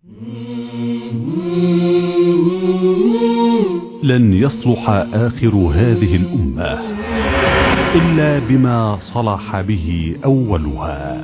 لن يصلح آخر هذه الأمة إلا بما صلح به أولها.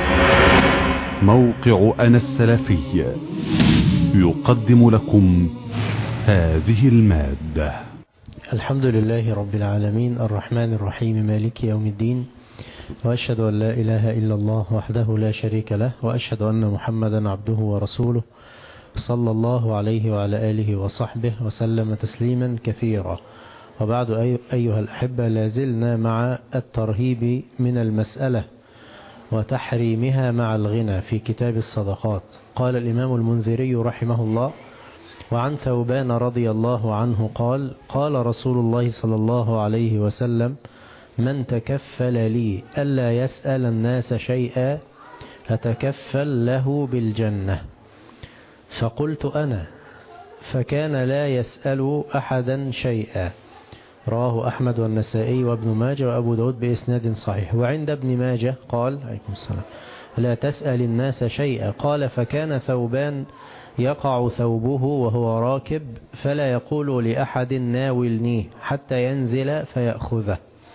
موقع أنا السلفي يقدم لكم هذه المادة. الحمد لله رب العالمين الرحمن الرحيم مالك يوم الدين، وأشهد أن لا إله إلا الله وحده لا شريك له، وأشهد أن محمدا عبده ورسوله صلى الله عليه وعلى آله وصحبه وسلم تسليما كثيرا. وبعد أيها الأحبة، لازلنا مع الترهيب من المسألة وتحريمها مع الغنى في كتاب الصدقات. قال الإمام المنذري رحمه الله: وعن ثوبان رضي الله عنه قال: قال رسول الله صلى الله عليه وسلم: من تكفل لي ألا يسأل الناس شيئا أتكفل له بالجنة. فقلت أنا، فكان لا يسأل أحدا شيئا. رواه أحمد والنسائي وابن ماجه وأبو داود بإسناد صحيح. وعند ابن ماجه قال: عليكم السلام: لا تسأل الناس شيئا. قال: فكان ثوبان يقع ثوبه وهو راكب فلا يقول لأحد ناولنيه حتى ينزل فيأخذه.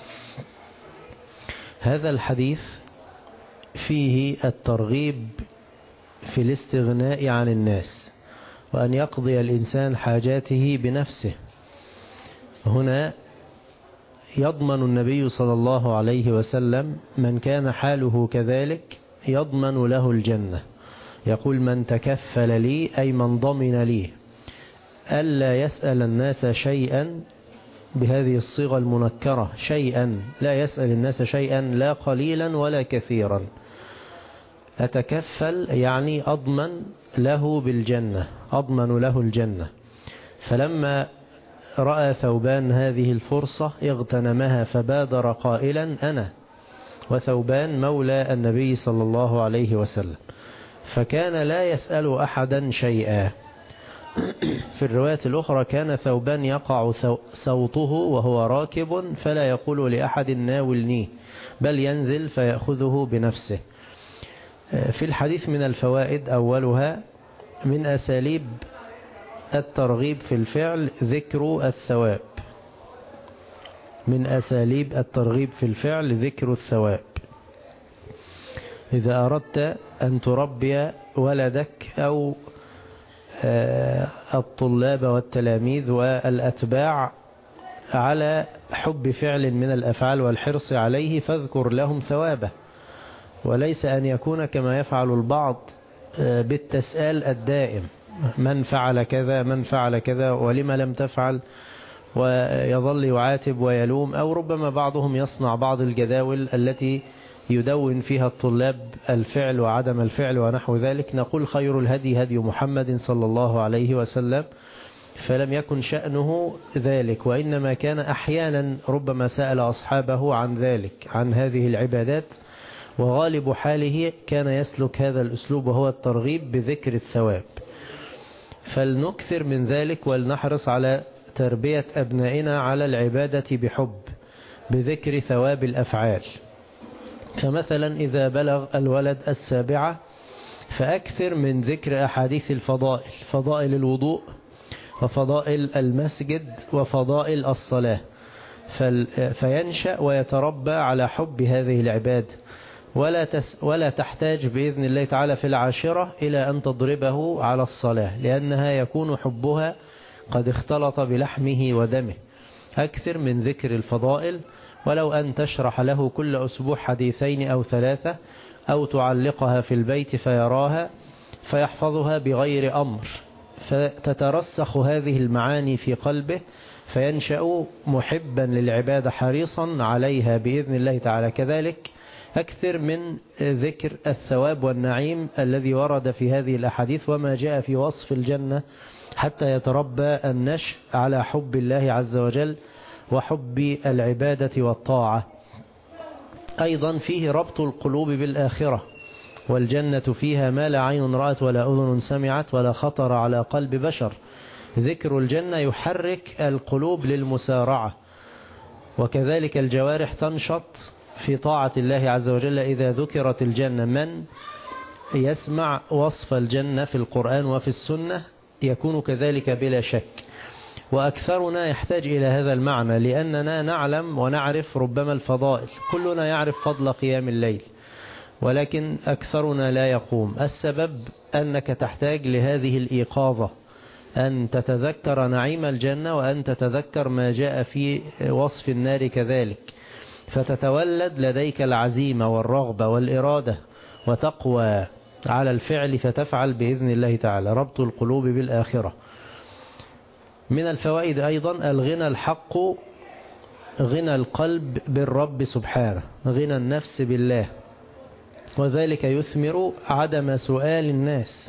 هذا الحديث فيه الترغيب في الاستغناء عن الناس، وأن يقضي الإنسان حاجاته بنفسه. هنا يضمن النبي صلى الله عليه وسلم من كان حاله كذلك يضمن له الجنة. يقول: من تكفل لي أي من ضمن لي ألا يسأل الناس شيئا، بهذه الصيغة المنكرة، شيئا، لا يسأل الناس شيئا، لا قليلا ولا كثيرا. أتكفل يعني أضمن له بالجنة، أضمن له الجنة. فلما رأى ثوبان هذه الفرصة اغتنمها فبادر قائلا: أنا. وثوبان مولى النبي صلى الله عليه وسلم، فكان لا يسأل أحدا شيئا. في الرواية الأخرى: كان ثوبان يقع صوته وهو راكب فلا يقول لأحد ناولنيه، بل ينزل فيأخذه بنفسه. في الحديث من الفوائد: أولها من أساليب الترغيب في الفعل ذكر الثواب. من أساليب الترغيب في الفعل ذكر الثواب. إذا أردت أن تربي ولدك أو الطلاب والتلاميذ والأتباع على حب فعل من الأفعال والحرص عليه، فاذكر لهم ثوابه، وليس أن يكون كما يفعل البعض بالتسأل الدائم: من فعل كذا، من فعل كذا، ولما لم تفعل، ويظل يعاتب ويلوم. أو ربما بعضهم يصنع بعض الجداول التي يدون فيها الطلاب الفعل وعدم الفعل ونحو ذلك. نقول: خير الهدي هدي محمد صلى الله عليه وسلم. فلم يكن شأنه ذلك، وإنما كان أحيانا ربما سأل أصحابه عن ذلك، عن هذه العبادات، وغالب حاله كان يسلك هذا الأسلوب، وهو الترغيب بذكر الثواب. فلنكثر من ذلك، ولنحرص على تربية أبنائنا على العبادة بحب، بذكر ثواب الأفعال. فمثلا إذا بلغ الولد 7 فأكثر من ذكر أحاديث الفضائل، فضائل الوضوء وفضائل المسجد وفضائل الصلاة، فينشأ ويتربى على حب هذه العبادة، ولا تحتاج بإذن الله تعالى في 10 إلى أن تضربه على الصلاة، لأنها يكون حبها قد اختلط بلحمه ودمه. أكثر من ذكر الفضائل، ولو أن تشرح له كل أسبوع حديثين أو 3، أو تعلقها في البيت فيراها فيحفظها بغير أمر، فتترسخ هذه المعاني في قلبه، فينشأ محبا للعبادة حريصا عليها بإذن الله تعالى. كذلك أكثر من ذكر الثواب والنعيم الذي ورد في هذه الأحاديث وما جاء في وصف الجنة، حتى يتربى النشء على حب الله عز وجل وحب العبادة والطاعة. أيضا فيه ربط القلوب بالآخرة، والجنة فيها ما لا عين رأت ولا أذن سمعت ولا خطر على قلب بشر. ذكر الجنة يحرك القلوب للمسارعة، وكذلك الجوارح تنشط في طاعة الله عز وجل إذا ذكرت الجنة. من يسمع وصف الجنة في القرآن وفي السنة يكون كذلك بلا شك، وأكثرنا يحتاج إلى هذا المعنى لأننا نعلم ونعرف ربما الفضائل، كلنا يعرف فضل قيام الليل ولكن أكثرنا لا يقوم. السبب أنك تحتاج لهذه الإيقاظة، أن تتذكر نعيم الجنة وأن تتذكر ما جاء في وصف النار كذلك، فتتولد لديك العزيمة والرغبة والإرادة وتقوى على الفعل فتفعل بإذن الله تعالى. ربط القلوب بالآخرة. من الفوائد أيضا الغنى الحق، غنى القلب بالرب سبحانه، غنى النفس بالله، وذلك يثمر عدم سؤال الناس،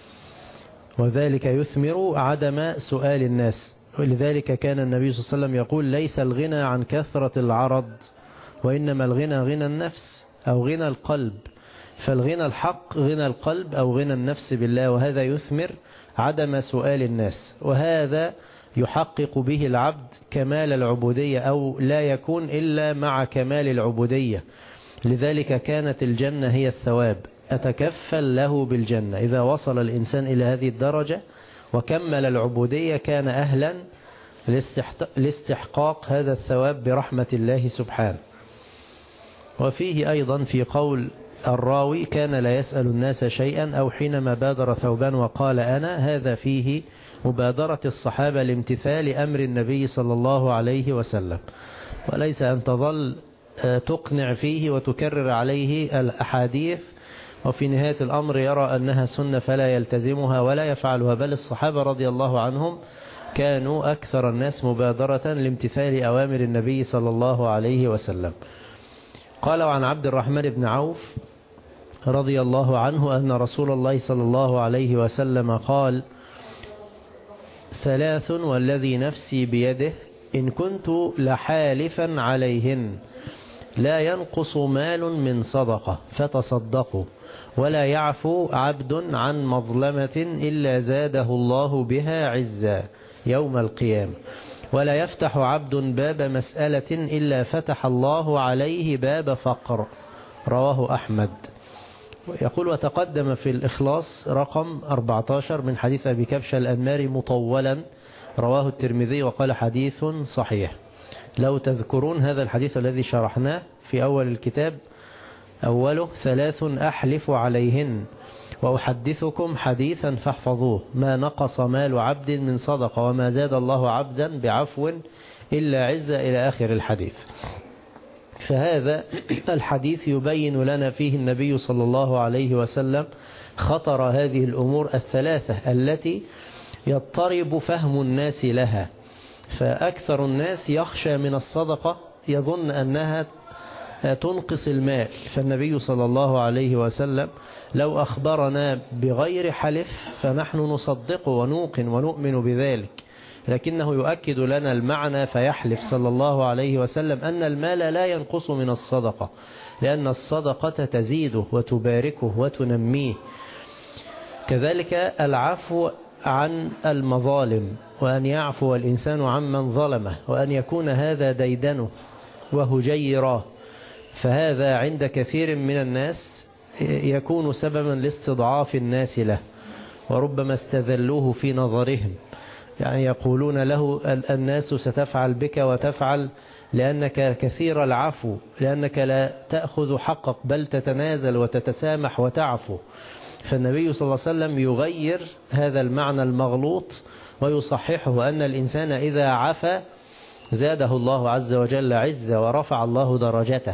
ولذلك كان النبي صلى الله عليه وسلم يقول ليس الغنى عن كثرة العرض وإنما الغنى غنى النفس أو غنى القلب. فالغنى الحق غنى القلب أو غنى النفس بالله، وهذا يثمر عدم سؤال الناس، وهذا يحقق به العبد كمال العبودية، أو لا يكون إلا مع كمال العبودية. لذلك كانت الجنة هي الثواب، أتكفل له بالجنة. إذا وصل الإنسان إلى هذه الدرجة وكمل العبودية كان أهلا لاستحقاق هذا الثواب برحمة الله سبحانه. وفيه أيضا في قول الراوي كان لا يسأل الناس شيئا أو حينما بادر ثوبان وقال أنا، هذا فيه مبادرة الصحابة لامتثال أمر النبي صلى الله عليه وسلم، وليس أن تظل تقنع فيه وتكرر عليه الأحاديث وفي نهاية الأمر يرى أنها سنة فلا يلتزمها ولا يفعلها. بل الصحابة رضي الله عنهم كانوا أكثر الناس مبادرة لامتثال أوامر النبي صلى الله عليه وسلم. قال عن عبد الرحمن بن عوف رضي الله عنه أن رسول الله صلى الله عليه وسلم قال: 3 والذي نفسي بيده إن كنت لحالفا عليهن لا ينقص مال من صدقة فتصدقوا ولا يعفو عبد عن مظلمة إلا زاده الله بها عزا يوم القيامة ولا يفتح عبد باب مسألة إلا فتح الله عليه باب فقر. رواه أحمد. يقول: وتقدم في الإخلاص رقم 14 من حديث أبي كبشة الأنماري مطولا، رواه الترمذي وقال حديث صحيح. لو تذكرون هذا الحديث الذي شرحناه في أول الكتاب، أوله 3 أحلف عليهن وأحدثكم حديثا فاحفظوه ما نقص مال عبد من صدقة وما زاد الله عبدا بعفو إلا عزة إلى آخر الحديث. فهذا الحديث يبين لنا فيه النبي صلى الله عليه وسلم خطر هذه الأمور 3 التي يضطرب فهم الناس لها. فأكثر الناس يخشى من الصدقة، يظن أنها تنقص المال. فالنبي صلى الله عليه وسلم لو أخبرنا بغير حلف فنحن نصدق ونوقن ونؤمن بذلك، لكنه يؤكد لنا المعنى فيحلف صلى الله عليه وسلم أن المال لا ينقص من الصدقة، لأن الصدقة تزيده وتباركه وتنميه. كذلك العفو عن المظالم، وأن يعفو الإنسان عمن ظلمه، وأن يكون هذا ديدنه وهجيراه. فهذا عند كثير من الناس يكون سببا لاستضعاف الناس له، وربما استذلوه في نظرهم، يعني يقولون له الناس ستفعل بك وتفعل لأنك كثير العفو، لأنك لا تأخذ حقك بل تتنازل وتتسامح وتعفو. فالنبي صلى الله عليه وسلم يغير هذا المعنى المغلوط ويصححه، أن الإنسان إذا عفا زاده الله عز وجل عزة ورفع الله درجته.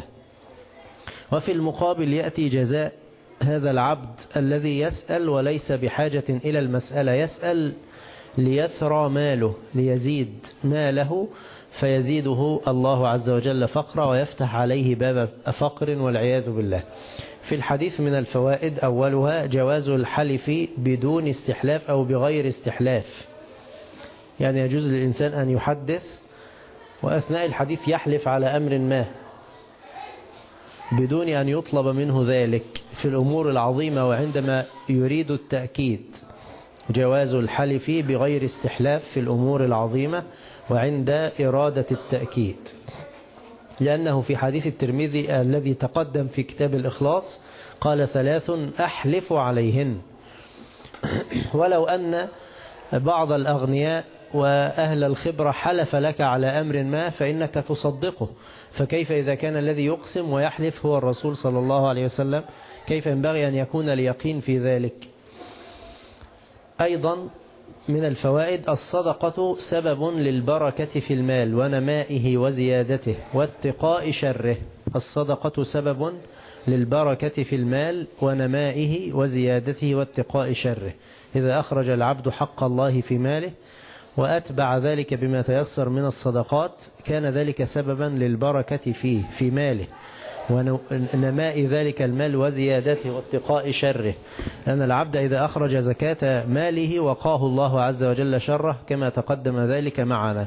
وفي المقابل يأتي جزاء هذا العبد الذي يسأل وليس بحاجة إلى المسألة، يسأل ليثرى ماله، ليزيد ماله فيزيده الله عز وجل فقرا ويفتح عليه باب فقر والعياذ بالله. في الحديث من الفوائد أولها جواز الحلف بدون استحلاف أو بغير استحلاف، يعني يجوز للإنسان أن يحدث وأثناء الحديث يحلف على أمر ما بدون أن يطلب منه ذلك في الأمور العظيمة، وعندما يريد التأكيد جواز الحلف بغير استحلاف في الأمور العظيمة وعند إرادة التأكيد، لأنه في حديث الترمذي الذي تقدم في كتاب الإخلاص قال 3 أحلف عليهن. ولو أن بعض الأغنياء وأهل الخبرة حلف لك على أمر ما فإنك تصدقه، فكيف إذا كان الذي يقسم ويحلف هو الرسول صلى الله عليه وسلم؟ كيف ينبغي أن يكون اليقين في ذلك؟ أيضا من الفوائد الصدقة سبب للبركة في المال ونمائه وزيادته واتقاء شره. الصدقة سبب للبركة في المال ونمائه وزيادته واتقاء شره. إذا أخرج العبد حق الله في ماله وأتبع ذلك بما تيسر من الصدقات كان ذلك سببا للبركة فيه في ماله ونماء ذلك المال وزيادته واتقاء شره، لأن العبد إذا أخرج زكاة ماله وقاه الله عز وجل شره كما تقدم ذلك معنا.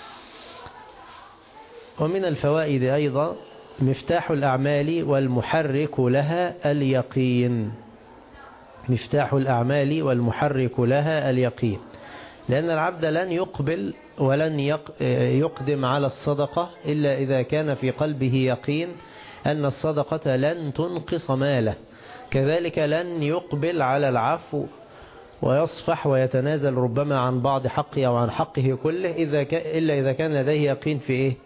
ومن الفوائد أيضا مفتاح الأعمال والمحرك لها اليقين. مفتاح الأعمال والمحرك لها اليقين، لأن العبد لن يقبل ولن يقدم على الصدقة إلا إذا كان في قلبه يقين أن الصدقة لن تنقص ماله. كذلك لن يقبل على العفو ويصفح ويتنازل ربما عن بعض حقه أو عن حقه كله إلا إذا كان لديه يقين في إيه؟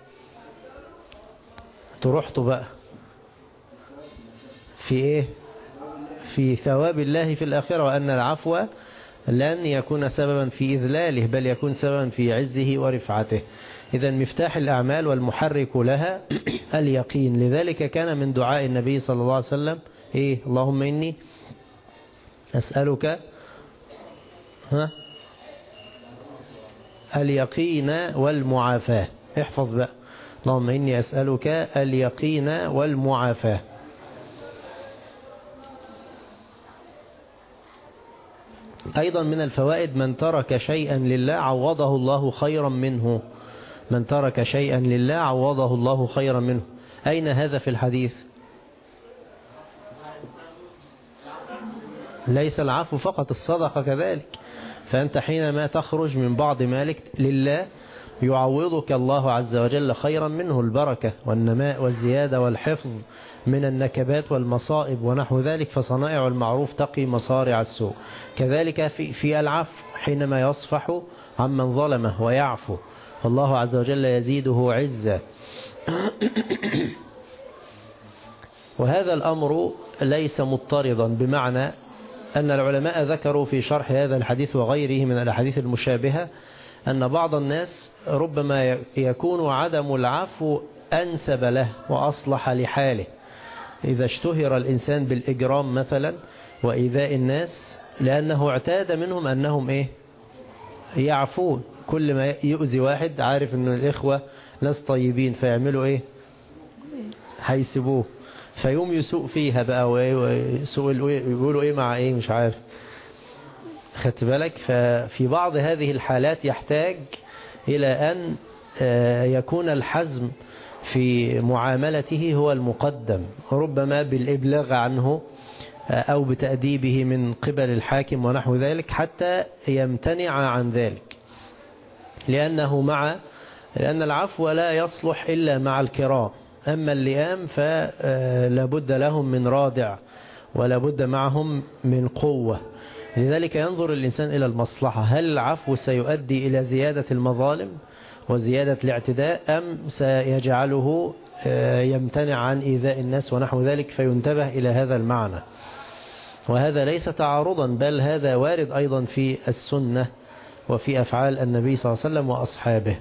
تروحته بقى في إيه؟ في ثواب الله في الآخرة، وأن العفو لن يكون سببا في إذلاله بل يكون سببا في عزه ورفعته. إذا مفتاح الأعمال والمحرك لها اليقين. لذلك كان من دعاء النبي صلى الله عليه وسلم إيه؟ اللهم إني أسألك اليقين والمعافاة. احفظ بقى، اللهم إني أسألك اليقين والمعافاة. أيضا من الفوائد من ترك شيئا لله عوضه الله خيرا منه. من ترك شيئا لله عوضه الله خيرا منه. أين هذا في الحديث؟ ليس العفو فقط، الصدقة كذلك. فأنت حينما تخرج من بعض مالك لله يعوضك الله عز وجل خيرا منه، البركة والنماء والزيادة والحفظ من النكبات والمصائب ونحو ذلك. فصنائع المعروف تقي مصارع السوء. كذلك في العفو حينما يصفح عمن ظلمه ويعفو فالله عز وجل يزيده عزة. وهذا الأمر ليس مضطردا، بمعنى أن العلماء ذكروا في شرح هذا الحديث وغيره من الأحاديث المشابهة أن بعض الناس ربما يكون عدم العفو أنسب له وأصلح لحاله. إذا اشتهر الإنسان بالإجرام مثلا وإيذاء الناس لأنه اعتاد منهم أنهم إيه؟ يعفون. كل ما يؤذي واحد عارف أن الإخوة ناس طيبين فيعملوا إيه؟ هيسبوه، فيوم يسوء فيها بقى ويقولوا إيه مع إيه مش عارف. خدت بالك؟ ففي بعض هذه الحالات يحتاج إلى أن يكون الحزم في معاملته هو المقدم، ربما بالإبلاغ عنه أو بتأديبه من قبل الحاكم ونحو ذلك حتى يمتنع عن ذلك، لأن العفو لا يصلح إلا مع الكرام. أما اللئام فلا بد لهم من رادع ولا بد معهم من قوة. لذلك ينظر الإنسان إلى المصلحة، هل العفو سيؤدي إلى زيادة المظالم وزيادة الاعتداء أم سيجعله يمتنع عن إيذاء الناس ونحو ذلك، فينتبه إلى هذا المعنى. وهذا ليس تعارضا بل هذا وارد أيضا في السنة وفي أفعال النبي صلى الله عليه وسلم وأصحابه.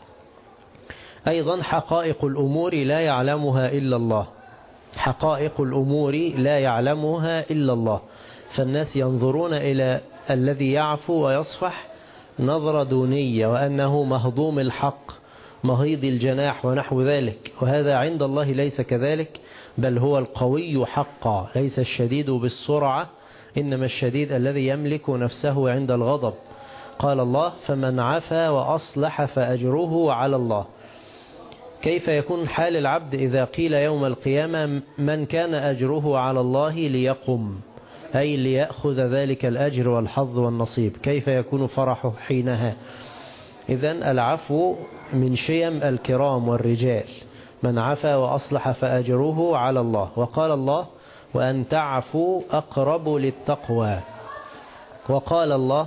أيضا حقائق الأمور لا يعلمها إلا الله. حقائق الأمور لا يعلمها إلا الله. فالناس ينظرون إلى الذي يعفو ويصفح نظرة دونية وأنه مهضوم الحق مهيض الجناح ونحو ذلك، وهذا عند الله ليس كذلك، بل هو القوي حقا. ليس الشديد بالسرعة إنما الشديد الذي يملك نفسه عند الغضب. قال الله فمن عفا وأصلح فأجره على الله. كيف يكون حال العبد إذا قيل يوم القيامة من كان أجره على الله ليقم، أي ليأخذ ذلك الأجر والحظ والنصيب؟ كيف يكون فرحه حينها؟ إذن العفو من شيم الكرام والرجال. من عفا وأصلح فأجره على الله. وقال الله وأن تعفوا أقرب للتقوى. وقال الله: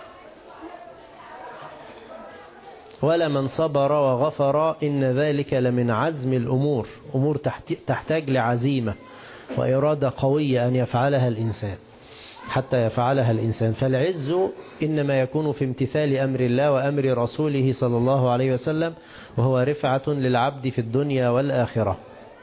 ولمن صبر وغفر إن ذلك لمن عزم الأمور. أمور تحتاج لعزيمة وإرادة قوية أن يفعلها الإنسان حتى يفعلها الإنسان. فالعز إنما يكون في امتثال أمر الله وأمر رسوله صلى الله عليه وسلم، وهو رفعة للعبد في الدنيا والآخرة.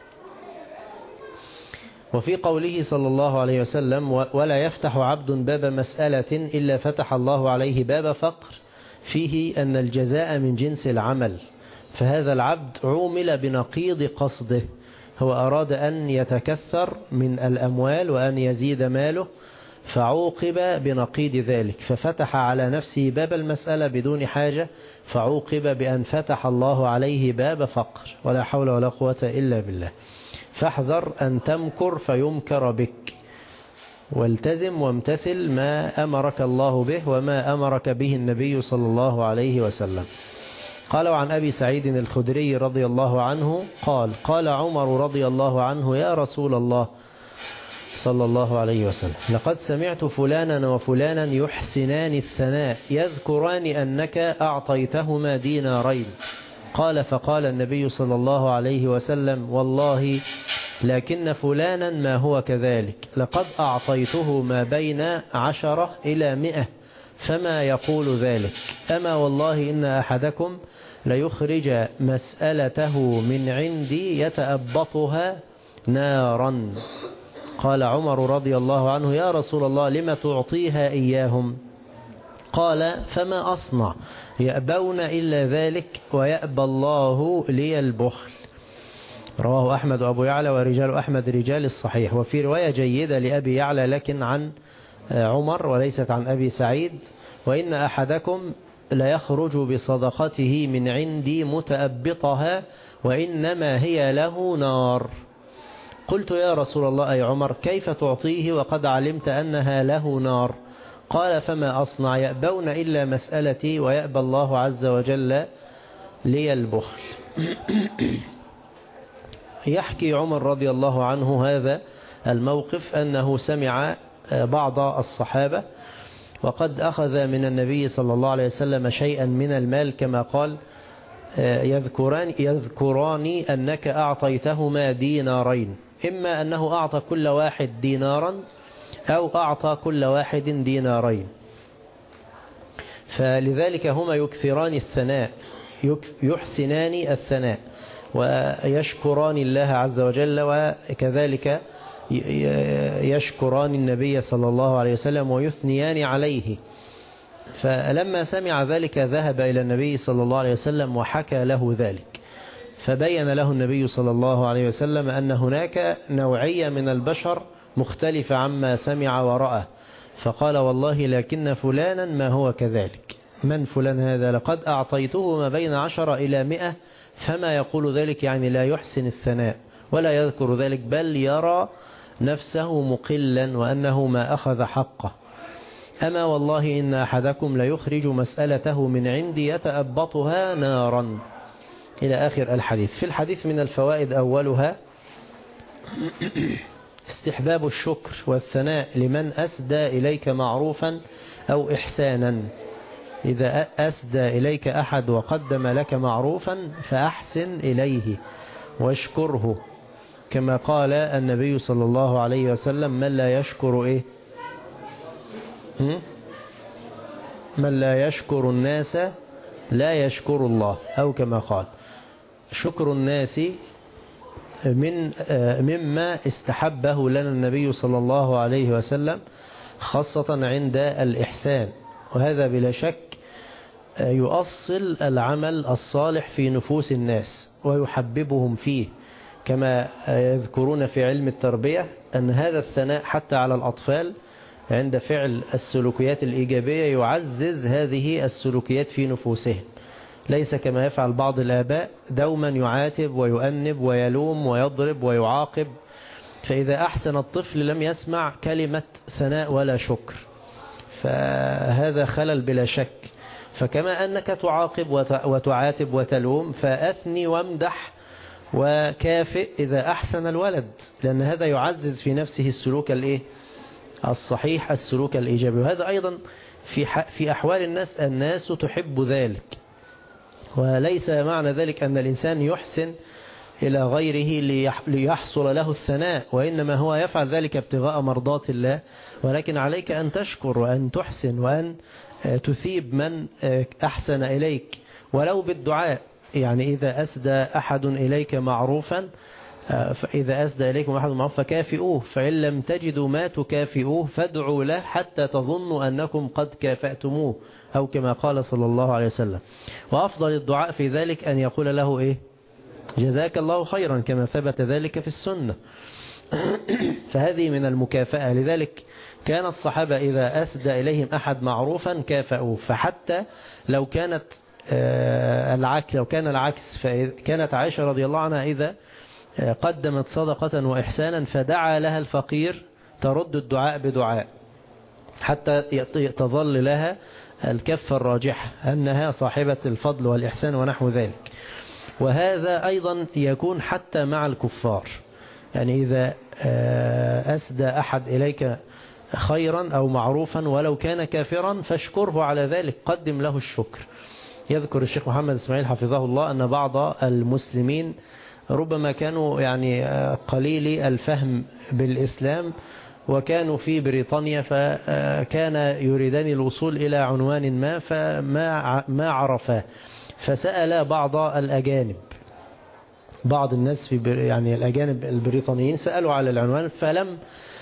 وفي قوله صلى الله عليه وسلم: ولا يفتح عبد باب مسألة إلا فتح الله عليه باب فقر، فيه أن الجزاء من جنس العمل. فهذا العبد عومل بنقيض قصده، هو أراد أن يتكثر من الأموال وأن يزيد ماله، فعوقب بنقيض ذلك، ففتح على نفسه باب المسألة بدون حاجة، فعوقب بأن فتح الله عليه باب فقر. ولا حول ولا قوة إلا بالله. فاحذر أن تمكر فيمكر بك، والتزم وامتثل ما أمرك الله به وما أمرك به النبي صلى الله عليه وسلم. قال عن أبي سعيد الخدري رضي الله عنه قال: قال عمر رضي الله عنه: يا رسول الله صلى الله عليه وسلم، لقد سمعت فلانا وفلانا يحسنان الثناء، يذكران أنك أعطيتهما دينارين. قال: فقال النبي صلى الله عليه وسلم: والله لكن فلانا ما هو كذلك، لقد أعطيته ما بين 10 إلى 100، فما يقول ذلك. أما والله إن أحدكم ليخرج مسألته من عندي يتأبطها نارا. قال عمر رضي الله عنه: يا رسول الله لم تعطيها إياهم؟ قال: فما أصنع؟ يأبون إلا ذلك ويأبى الله لي البخل. رواه أحمد وأبو يعلى، ورجال أحمد رجال الصحيح. وفي رواية جيدة لأبي يعلى لكن عن عمر وليست عن أبي سعيد: وإن أحدكم ليخرج بصدقته من عندي متأبطها وإنما هي له نار. قلت: يا رسول الله أي عمر كيف تعطيه وقد علمت أنها له نار؟ قال: فما أصنع؟ يأبون إلا مسألتي ويأبى الله عز وجل لي البخل. يحكي عمر رضي الله عنه هذا الموقف أنه سمع بعض الصحابة وقد أخذ من النبي صلى الله عليه وسلم شيئا من المال، كما قال: يذكران أنك أعطيتهما دينارين، إما أنه أعطى كل واحد دينارا أو أعطى كل واحد دينارين. فلذلك هما يكثران الثناء، يحسنان الثناء ويشكران الله عز وجل، وكذلك يشكران النبي صلى الله عليه وسلم ويثنيان عليه. فلما سمع ذلك ذهب إلى النبي صلى الله عليه وسلم وحكى له ذلك، فبين له النبي صلى الله عليه وسلم أن هناك نوعية من البشر مختلفة عما سمع ورأى. فقال: والله لكن فلانا ما هو كذلك. من فلان هذا؟ لقد أعطيته ما بين 10 إلى 100، فما يقول ذلك؟ يعني لا يحسن الثناء ولا يذكر ذلك، بل يرى نفسه مقلا وأنه ما أخذ حقه. أما والله إن أحدكم ليخرج مسألته من عندي يتأبطها نارا، إلى آخر الحديث. في الحديث من الفوائد أولها استحباب الشكر والثناء لمن أسدى إليك معروفا أو إحسانا. إذا أسدى إليك أحد وقدم لك معروفا فأحسن إليه واشكره، كما قال النبي صلى الله عليه وسلم: من لا يشكر إيه؟ من لا يشكر الناس لا يشكر الله، أو كما قال. شكر الناس مما استحبه لنا النبي صلى الله عليه وسلم، خاصة عند الإحسان، وهذا بلا شك يؤصل العمل الصالح في نفوس الناس ويحببهم فيه، كما يذكرون في علم التربية أن هذا الثناء حتى على الأطفال عند فعل السلوكيات الإيجابية يعزز هذه السلوكيات في نفوسهم، ليس كما يفعل بعض الآباء دوما يعاتب ويؤنب ويلوم ويضرب ويعاقب، فإذا أحسن الطفل لم يسمع كلمة ثناء ولا شكر، فهذا خلل بلا شك. فكما أنك تعاقب وتعاتب وتلوم، فأثني وامدح وكافئ إذا أحسن الولد، لأن هذا يعزز في نفسه السلوك الصحيح، السلوك الإيجابي. وهذا أيضا في أحوال الناس تحب ذلك، وليس معنى ذلك أن الإنسان يحسن إلى غيره ليحصل له الثناء، وإنما هو يفعل ذلك ابتغاء مرضات الله. ولكن عليك أن تشكر وأن تحسن وأن تثيب من أحسن إليك ولو بالدعاء. يعني إذا أسدى أحد إليك معروفا، فإذا أسدى إليكم أحد معروف فكافئوه، فإن لم تجدوا ما تكافئوه فادعوا له حتى تظنوا أنكم قد كافأتموه، أو كما قال صلى الله عليه وسلم. وأفضل الدعاء في ذلك أن يقول له إيه؟ جزاك الله خيرا، كما ثبت ذلك في السنة. فهذه من المكافأة. لذلك كان الصحابة إذا أسدى إليهم أحد معروفا كافأوه. فحتى لو كانت لو كان العكس، فكانت عائشة رضي الله عنها إذا قدمت صدقة وإحسانا فدعا لها الفقير ترد الدعاء بدعاء حتى تظل لها الكفة الراجحة أنها صاحبة الفضل والإحسان ونحو ذلك. وهذا أيضا يكون حتى مع الكفار. يعني إذا أسدى أحد إليك خيرا أو معروفا ولو كان كافرا فاشكره على ذلك، قدم له الشكر. يذكر الشيخ محمد إسماعيل حفظه الله أن بعض المسلمين ربما كانوا يعني قليلي الفهم بالإسلام، وكانوا في بريطانيا، فكان يريدان الوصول إلى عنوان ما فما عرفاه، فسأل بعض الأجانب، بعض الناس يعني الأجانب البريطانيين سألوا على العنوان، فلم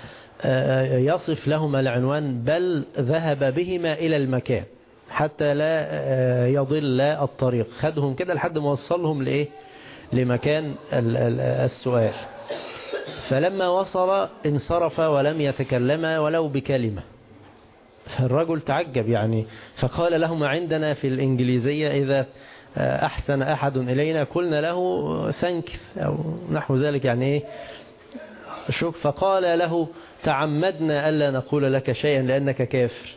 يصف لهم العنوان، بل ذهب بهما إلى المكان حتى لا يضل الطريق. خدهم كده لحد ما وصلهم لإيه؟ لمكان السؤال. فلما وصل انصرف ولم يتكلم ولو بكلمة. فالرجل تعجب يعني، فقال لهما عندنا في الإنجليزية إذا أحسن أحد إلينا قلنا له ثانك أو نحو ذلك، يعني إيه شوف. فقال له تعمدنا ألا نقول لك شيئا لأنك كافر.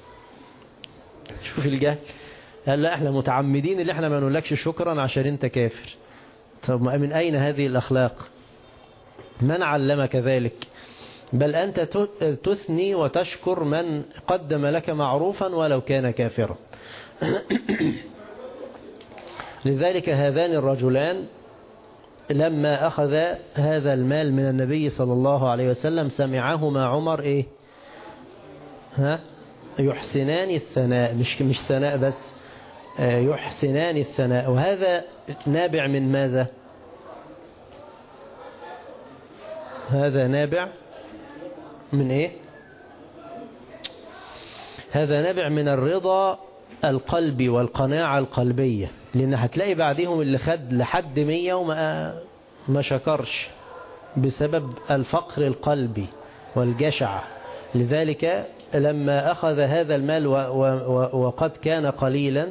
شوف الجهل. قال لا، احنا متعمدين اللي احنا ما نقولكش شكرا عشان انت كافر. طب من أين هذه الأخلاق؟ من علمك ذلك؟ بل أنت تثني وتشكر من قدم لك معروفا ولو كان كافرا. لذلك هذان الرجلان لما أخذ هذا المال من النبي صلى الله عليه وسلم سمعهما عمر إيه؟ يحسنان الثناء، مش ثناء بس، يحسنان الثناء. وهذا نابع من ماذا؟ هذا نابع من إيه؟ هذا نابع من الرضا القلبي والقناعة القلبية. لأن هتلاقي بعدهم اللي خد لحد 100 وما شكرش بسبب الفقر القلبي والجشع. لذلك لما أخذ هذا المال وقد كان قليلا،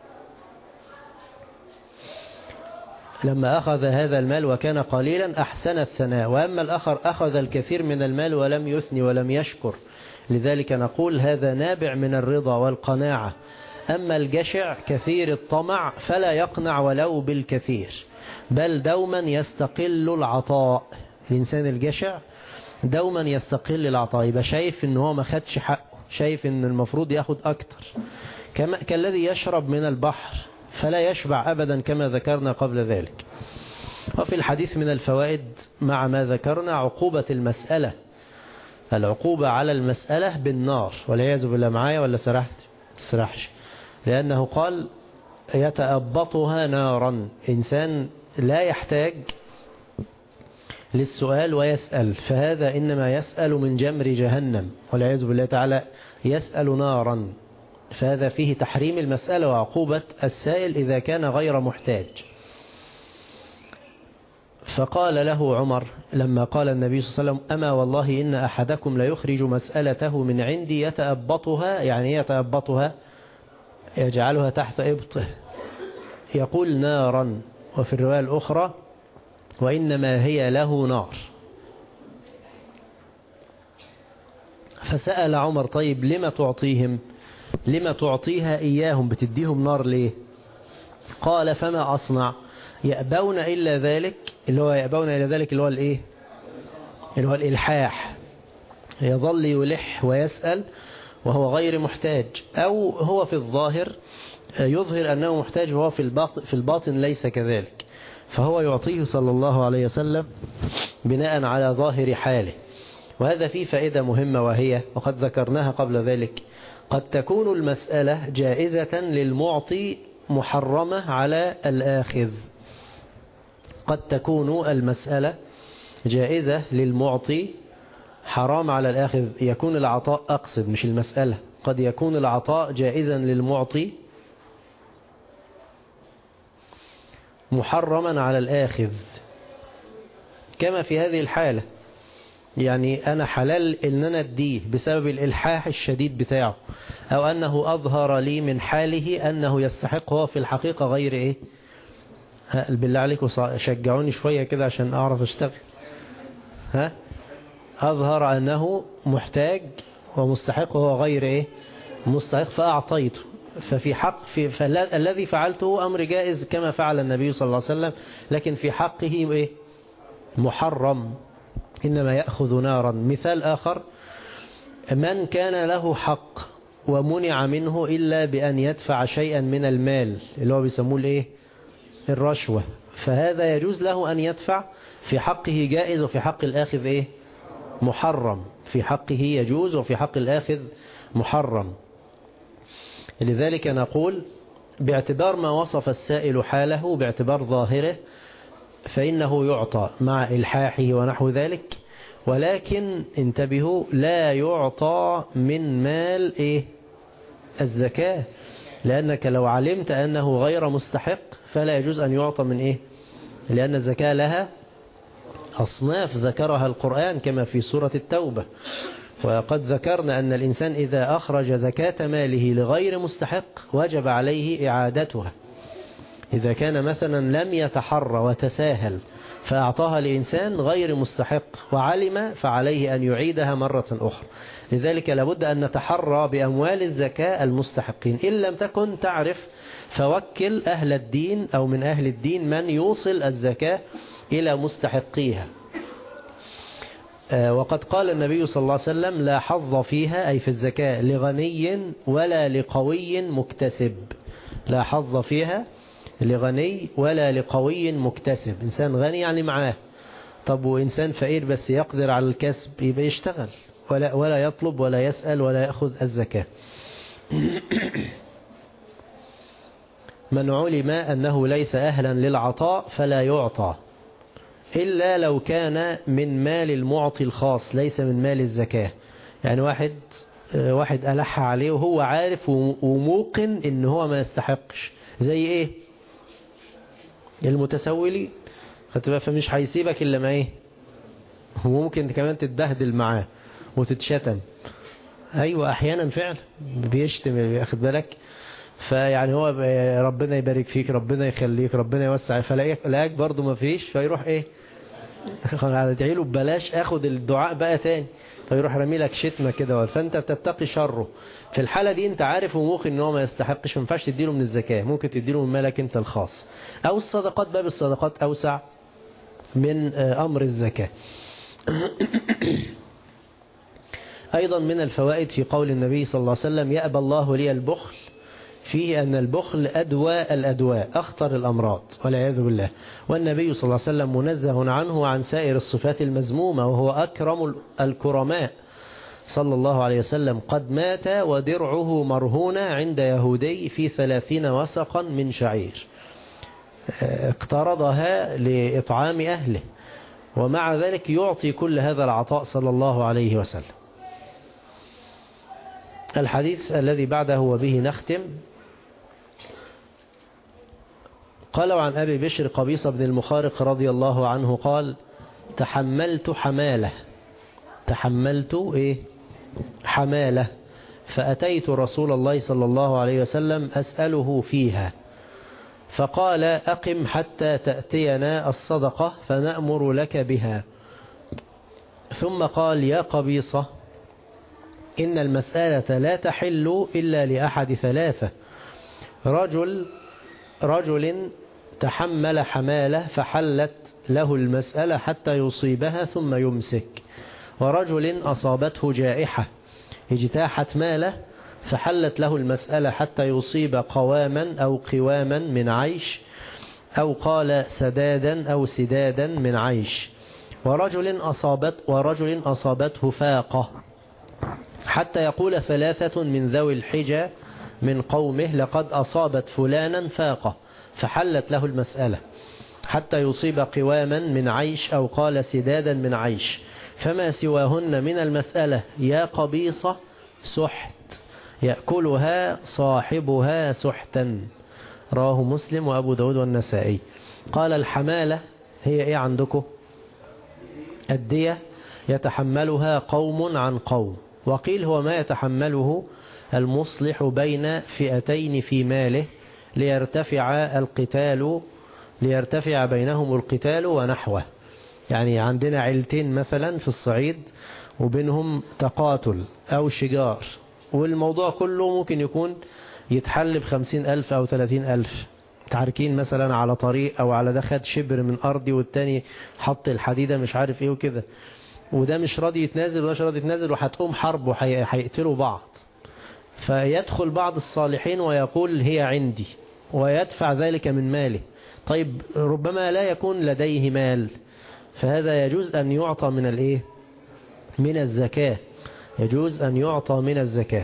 لما أخذ هذا المال وكان قليلا أحسن الثناء. وأما الآخر أخذ الكثير من المال ولم يثني ولم يشكر. لذلك نقول هذا نابع من الرضا والقناعة. أما الجشع كثير الطمع فلا يقنع ولو بالكثير، بل دوما يستقل العطاء. الإنسان الجشع دوما يستقل العطاء، يبقى شايف إن هو ما خدش حقه، شايف إن المفروض يأخذ أكتر، كالذي يشرب من البحر فلا يشبع أبدا كما ذكرنا قبل ذلك. وفي الحديث من الفوائد مع ما ذكرنا عقوبة المسألة، العقوبة على المسألة بالنار والعياذ بالله. معايا ولا سرحش؟ لأنه قال يتأبطها نارا. إنسان لا يحتاج للسؤال ويسأل، فهذا إنما يسأل من جمر جهنم والعياذ بالله تعالى، يسأل نارا. فهذا فيه تحريم المسألة وعقوبة السائل إذا كان غير محتاج. فقال له عمر لما قال النبي صلى الله عليه وسلم أما والله إن أحدكم ليخرج مسألته من عندي يتأبطها، يعني يتأبطها يجعلها تحت إبطه، يقول نارا. وفي الرواية الأخرى وإنما هي له نار. فسأل عمر طيب لما تعطيهم، لما تعطيها إياهم، بتديهم نار ليه؟ قال فما أصنع؟ يأبون إلا ذلك اللي هو يأبون إلا ذلك اللي هو الإيه؟ اللي هو الإلحاح، يظل يلح ويسأل وهو غير محتاج، أو هو في الظاهر يظهر أنه محتاج وهو في الباطن ليس كذلك، فهو يعطيه صلى الله عليه وسلم بناء على ظاهر حاله. وهذا فيه فائدة مهمة، وهي وقد ذكرناها قبل ذلك، قد تكون المسألة جائزة للمعطي محرمة على الآخذ. قد تكون المسألة جائزة للمعطي حرام على الآخذ، يكون العطاء أقصد مش المسألة، قد يكون العطاء جائزا للمعطي محرما على الآخذ، كما في هذه الحالة. يعني أنا حلال إن أنا أديه بسبب الإلحاح الشديد بتاعه، أو أنه أظهر لي من حاله أنه يستحق، هو في الحقيقة غير إيه. بالله عليكم شجعوني شوية كده عشان أعرف أشتغل. أظهر أنه محتاج ومستحق وهو غير إيه مستحق، فأعطيته، ففي حق فالذي فعلته أمر جائز كما فعل النبي صلى الله عليه وسلم، لكن في حقه إيه محرم، إنما يأخذ نارا. مثال آخر، من كان له حق ومنع منه إلا بأن يدفع شيئا من المال اللي هو بيسموه الإيه الرشوة، فهذا يجوز له أن يدفع، في حقه جائز وفي حق الآخذ إيه محرم، في حقه يجوز وفي حق الآخذ محرم. لذلك نقول باعتبار ما وصف السائل حاله باعتبار ظاهره فإنه يعطى مع إلحاحه ونحو ذلك، ولكن انتبهوا لا يعطى من مال إيه الزكاة، لأنك لو علمت أنه غير مستحق فلا يجوز أن يعطى من إيه، لأن الزكاة لها أصناف ذكرها القرآن كما في سورة التوبة. وقد ذكرنا أن الإنسان إذا أخرج زكاة ماله لغير مستحق وجب عليه إعادتها. إذا كان مثلا لم يتحرى وتساهل فأعطاها لإنسان غير مستحق وعلم فعليه أن يعيدها مرة أخرى. لذلك لابد أن نتحرى بأموال الزكاة المستحقين، إن لم تكن تعرف فوكل أهل الدين أو من أهل الدين من يوصل الزكاة إلى مستحقيها. وقد قال النبي صلى الله عليه وسلم لا حظ فيها أي في الزكاة لغني ولا لقوي مكتسب. لا حظ فيها لغني ولا لقوي مكتسب، إنسان غني يعني معاه، طب وإنسان فقير بس يقدر على الكسب يبقى يشتغل ولا يطلب ولا يسأل ولا يأخذ الزكاة. من علم أنه ليس أهلا للعطاء فلا يعطى إلا لو كان من مال المعطي الخاص ليس من مال الزكاة. يعني واحد ألح عليه وهو عارف وموقن إن هو ما يستحقش، زي إيه المتسولي، فمش هيسيبك إلا ما إيه، وممكن كمان تتبهدل معاه وتتشتم. أيوة أحيانا فعلا بيشتم ياخد بالك، فيعني هو ربنا يبارك فيك ربنا يخليك ربنا يوسع، فلاقيك برضو ما فيش، فيروح إيه هتدعي له ببلاش، اخد الدعاء بقى تاني، فيروح رمي لك شتمة كده، فانت بتتقي شره. في الحالة دي انت عارف وممكن ان هو ما يستحقش، ما ينفعش تديله من الزكاة، ممكن تديله من مالك انت الخاص. او الصدقات، باب الصدقات اوسع من امر الزكاة. ايضا من الفوائد في قول النبي صلى الله عليه وسلم يأبى الله لي البخل، فيه أن البخل أدوى الأدواء، أخطر الأمراض والعياذ بالله، والنبي صلى الله عليه وسلم منزه عنه وعن سائر الصفات المذمومة، وهو أكرم الكرماء صلى الله عليه وسلم. قد مات ودرعه مرهونة عند يهودي في 30 وسقا من شعير، اقترضها لإطعام أهله، ومع ذلك يعطي كل هذا العطاء صلى الله عليه وسلم. الحديث الذي بعده وبه نختم، قالوا عن أبي بشر قبيصة بن المخارق رضي الله عنه قال تحملت حمالة فأتيت رسول الله صلى الله عليه وسلم أسأله فيها، فقال أقم حتى تأتينا الصدقة فنأمر لك بها. ثم قال يا قبيصة إن المسألة لا تحل إلا لأحد ثلاثة، رجل تحمل حمالة فحلت له المسألة حتى يصيبها ثم يمسك. ورجل أصابته جائحة اجتاحت ماله فحلت له المسألة حتى يصيب قواما أو قواما من عيش، أو قال سدادا أو سدادا من عيش. ورجل أصابته فاقة حتى يقول ثلاثة من ذوي الحجة من قومه لقد أصابت فلانا فاقة، فحلت له المسألة حتى يصيب قواما من عيش، أو قال سدادا من عيش. فما سواهن من المسألة يا قبيصة سحت يأكلها صاحبها سحتا. رواه مسلم وأبو داود والنسائي. قال الحمالة هي إيه عندكم؟ الدية يتحملها قوم عن قوم. وقيل هو ما يتحمله المصلح بين فئتين في ماله ليرتفع بينهم القتال ونحوه. يعني عندنا عيلتين مثلا في الصعيد وبينهم تقاتل أو شجار، والموضوع كله ممكن يكون يتحل ب50,000 أو 30,000. تعاركين مثلا على طريق أو على ده خد شبر من أرضي والتاني حط الحديدة مش عارف إيه وكده، وده مش راضي يتنازل وده مش راضي يتنازل، وهتقوم حرب وهيقتلوا بعض. فيدخل بعض الصالحين ويقول هي عندي ويدفع ذلك من ماله. طيب ربما لا يكون لديه مال، فهذا يجوز أن يعطى من الإيه؟ من الزكاة. يجوز أن يعطى من الزكاة.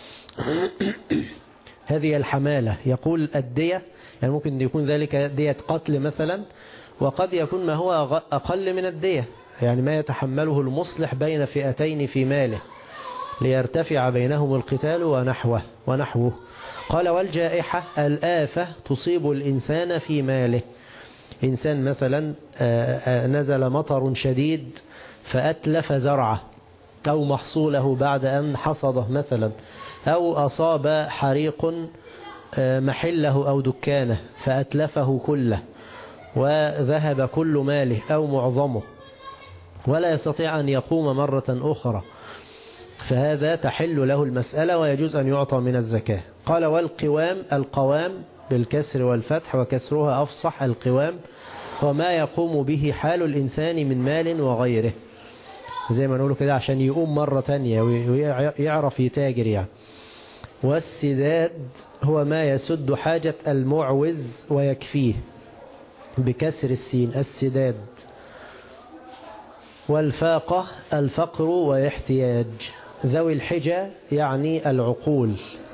هذه الحمالة. يقول الدية يعني ممكن يكون ذلك دية قتل مثلا، وقد يكون ما هو أقل من الدية، يعني ما يتحمله المصلح بين فئتين في ماله ليرتفع بينهم القتال ونحوه. قال والجائحة الآفة تصيب الإنسان في ماله. إنسان مثلا نزل مطر شديد فأتلف زرعه أو محصوله بعد أن حصده مثلا، أو أصاب حريق محله أو دكانه فأتلفه كله وذهب كل ماله أو معظمه ولا يستطيع أن يقوم مرة أخرى، فهذا تحل له المسألة ويجوز أن يعطى من الزكاة. قال القوام بالكسر والفتح وكسرها أفصح. القوام وما يقوم به حال الإنسان من مال وغيره، زي ما نقوله كده عشان يقوم مرة تانية ويعرف يتاجر يعني. والسداد هو ما يسد حاجة المعوز ويكفيه بكسر السين السداد. والفاقة الفقر والاحتياج. ذوي الحجة يعني العقول.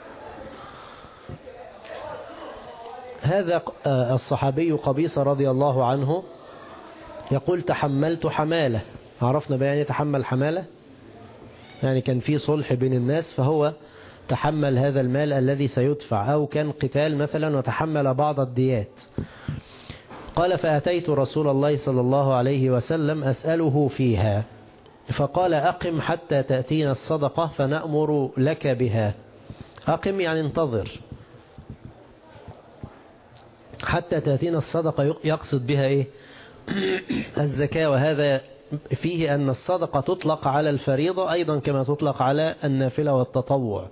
هذا الصحابي قبيصة رضي الله عنه يقول تحملت حمالة. عرفنا بقى يعني يتحمل حمالة، يعني كان في صلح بين الناس فهو تحمل هذا المال الذي سيدفع، أو كان قتال مثلا وتحمل بعض الديات. قال فأتيت رسول الله صلى الله عليه وسلم أسأله فيها، فقال أقم حتى تأتينا الصدقة فنأمر لك بها. أقم يعني انتظر حتى تأتينا الصدقة، يقصد بها إيه؟ الزكاة. وهذا فيه أن الصدقة تطلق على الفريضة أيضا كما تطلق على النافلة والتطوع.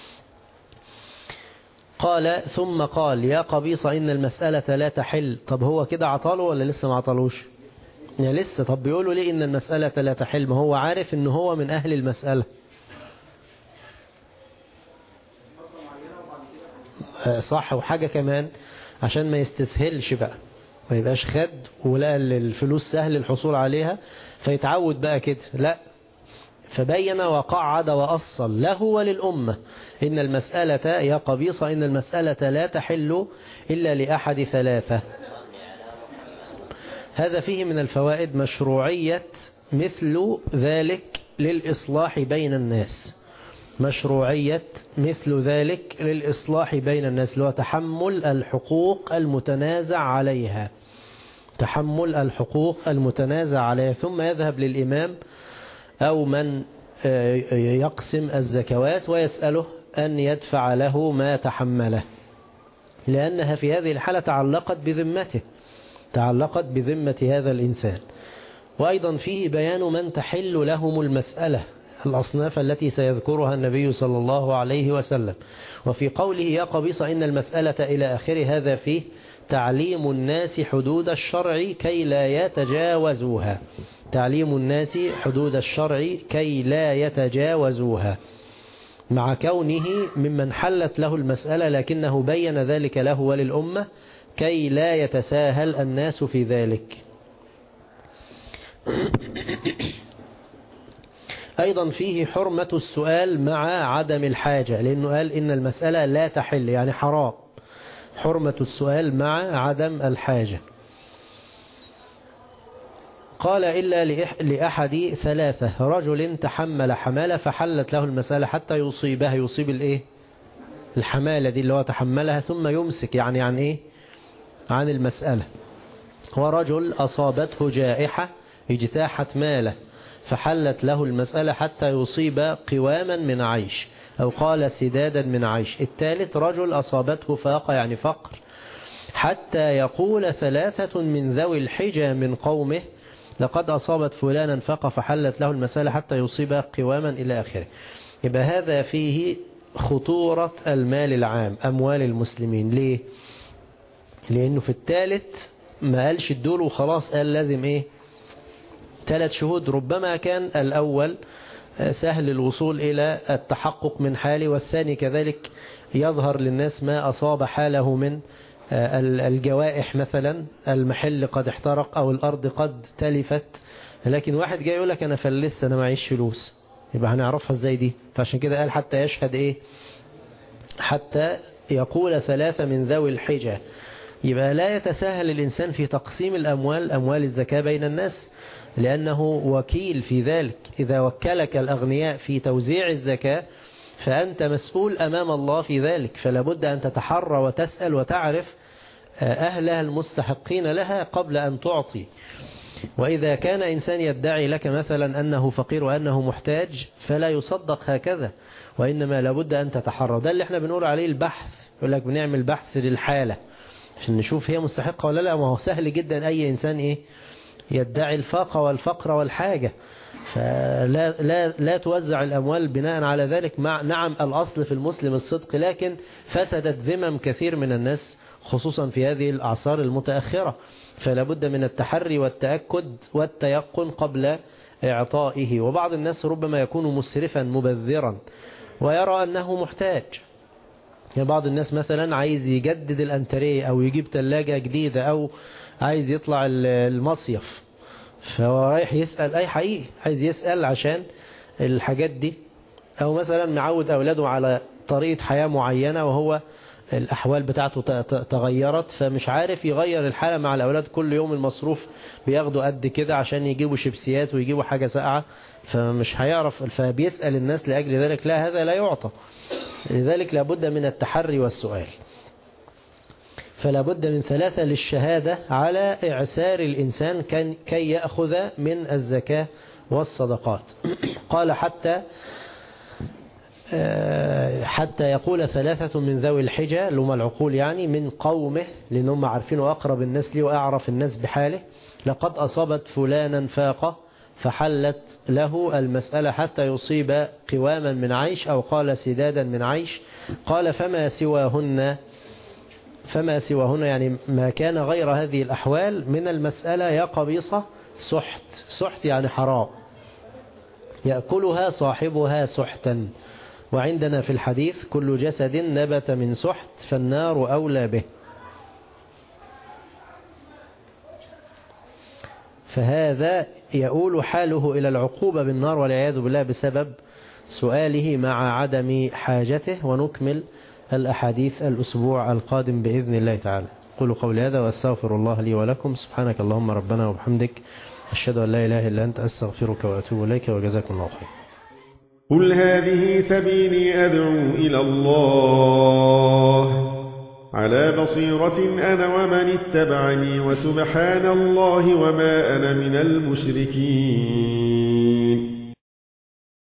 قال ثم قال يا قبيصة إن المسألة لا تحل. طب هو كده عطاله ولا لسه ما عطالوش؟ يعني لسه. طب بيقولوا ليه إن المسألة لا تحل؟ ما هو عارف إن هو من أهل المسألة. صح. وحاجة كمان عشان ما يستسهلش بقى، ما يبقاش خد ولقى الفلوس سهل الحصول عليها فيتعود بقى كده، لا. فبين وقعد وأصل له وللأمة إن المسألة يا قبيصة إن المسألة لا تحل إلا لأحد ثلاثة. هذا فيه من الفوائد مشروعية مثل ذلك للإصلاح بين الناس. مشروعية مثل ذلك للإصلاح بين الناس، لو تحمل الحقوق المتنازع عليها. تحمل الحقوق المتنازع عليها. ثم يذهب للإمام أو من يقسم الزكوات ويسأله أن يدفع له ما تحمله، لأنها في هذه الحالة تعلقت بذمته، تعلقت بذمة هذا الإنسان. وأيضا فيه بيان من تحل لهم المسألة، الأصناف التي سيذكرها النبي صلى الله عليه وسلم. وفي قوله يا قبيصة إن المسألة إلى آخر هذا فيه تعليم الناس حدود الشرع كي لا يتجاوزوها. تعليم الناس حدود الشرع كي لا يتجاوزوها، مع كونه ممن حلت له المسألة لكنه بين ذلك له وللأمة كي لا يتساهل الناس في ذلك. أيضا فيه حرمة السؤال مع عدم الحاجة، لأنه قال إن المسألة لا تحل يعني حرام. حرمة السؤال مع عدم الحاجة. قال إلا لأحد ثلاثة: رجل تحمل حمالة فحلت له المسألة حتى يصيبها، يصيب الإيه؟ الحمالة دي اللي هو تحملها ثم يمسك، يعني عن إيه؟ عن المسألة. ورجل أصابته جائحة اجتاحت ماله فحلت له المسألة حتى يصيب قواما من عيش، أو قال سدادا من عيش. الثالث: رجل أصابته فاقة يعني فقر حتى يقول ثلاثة من ذوي الحجى من قومه: لقد أصابت فلانا فاقة فحلت له المسألة حتى يصيب قواما إلى آخره. يبقى هذا فيه خطورة المال العام، أموال المسلمين. ليه؟ لأنه في الثالث ما قالش الدول وخلاص، قال لازم إيه؟ 3 شهود. ربما كان الأول سهل الوصول إلى التحقق من حاله، والثاني كذلك يظهر للناس ما أصاب حاله من الجوائح، مثلا المحل قد احترق أو الأرض قد تلفت. لكن واحد جاي يقول لك أنا فلست، أنا معيش فلوس، يبقى هنعرفها ازاي دي؟ فعشان كده قال حتى يشهد إيه؟ حتى يقول 3 من ذوي الحجة. يبقى لا يتساهل الإنسان في تقسيم الأموال، أموال الزكاة بين الناس، لأنه وكيل في ذلك. إذا وكلك الأغنياء في توزيع الزكاة فأنت مسؤول أمام الله في ذلك، فلا بد أن تتحرى وتسأل وتعرف أهلها المستحقين لها قبل أن تعطي. وإذا كان إنسان يدعي لك مثلا أنه فقير وأنه محتاج فلا يصدق هكذا، وإنما لابد أن تتحرى. ده اللي احنا بنقول عليه البحث، يقول لك بنعمل بحث للحالة عشان نشوف هي مستحقة ولا لا. ما هو سهل جدا أي إنسان إيه يدعي الفاقة والفقر والحاجة، فلا لا توزع الأموال بناء على ذلك. نعم الأصل في المسلم الصدق، لكن فسدت ذمم كثير من الناس خصوصا في هذه الأعصار المتأخرة، فلا بد من التحري والتأكد والتيقن قبل إعطائه. وبعض الناس ربما يكون مسرفا مبذرا ويرى أنه محتاج. بعض الناس مثلا عايز يجدد الأنتريه أو يجيب ثلاجة جديدة أو عايز يطلع المصيف، فهو رايح يسأل أي حقيقي، عايز يسأل عشان الحاجات دي. أو مثلا معود أولاده على طريقة حياة معينة وهو الأحوال بتاعته تغيرت، فمش عارف يغير الحالة مع الأولاد. كل يوم المصروف بياخدوا قد كده عشان يجيبوا شيبسيات ويجيبوا حاجة ساقعة، فمش هيعرف، فبيسأل الناس لأجل ذلك. لا، هذا لا يعطى. لذلك لابد من التحري والسؤال. فلا بد من 3 للشهادة على إعسار الإنسان كي يأخذ من الزكاة والصدقات. قال حتى يقول 3 من ذوي الحجة، اللي هم العقول يعني، من قومه، لأنهم عارفين أقرب الناس لي وأعرف الناس بحاله: لقد أصابت فلانا فاقة فحلت له المسألة حتى يصيب قواما من عيش، أو قال سدادا من عيش. قال فما سواهن يعني ما كان غير هذه الأحوال من المسألة يا قبيصة سحت يعني حرام، يأكلها صاحبها سحتا. وعندنا في الحديث: كل جسد نبت من سحت فالنار أولى به. فهذا يؤول حاله إلى العقوبة بالنار والعياذ بالله بسبب سؤاله مع عدم حاجته. ونكمل الأحاديث الأسبوع القادم بإذن الله تعالى. قولوا قولي هذا وأستغفر الله لي ولكم. سبحانك اللهم ربنا وبحمدك، أشهد أن لا إله إلا أنت، أستغفرك وأتوب إليك، وجزاكم الله خير. قل هذه سبيلي أدعو إلى الله على بصيرة أنا ومن اتبعني، وسبحان الله وما أنا من المشركين.